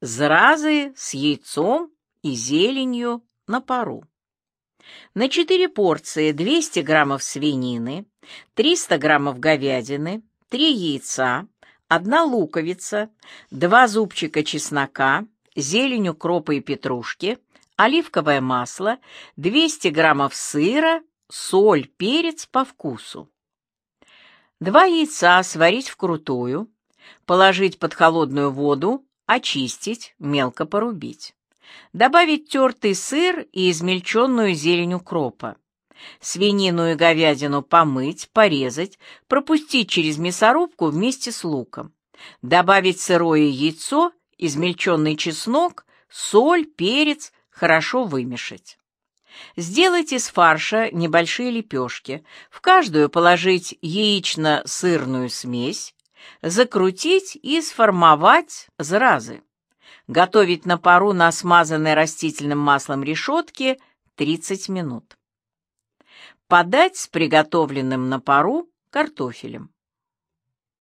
Зразы с яйцом и зеленью на пару. На 4 порции 200 граммов свинины, 300 граммов говядины, 3 яйца, 1 луковица, 2 зубчика чеснока, зелень укропа и петрушки, оливковое масло, 200 граммов сыра, соль, перец по вкусу. 2 яйца сварить вкрутую, положить под холодную воду, очистить, мелко порубить. Добавить тертый сыр и измельченную зелень укропа. Свинину и говядину помыть, порезать, пропустить через мясорубку вместе с луком. Добавить сырое яйцо, измельченный чеснок, соль, перец, хорошо вымешать. Сделать из фарша небольшие лепешки, в каждую положить яично-сырную смесь, закрутить и сформовать зразы. Готовить на пару на смазанной растительным маслом решетке 30 минут. Подать с приготовленным на пару картофелем.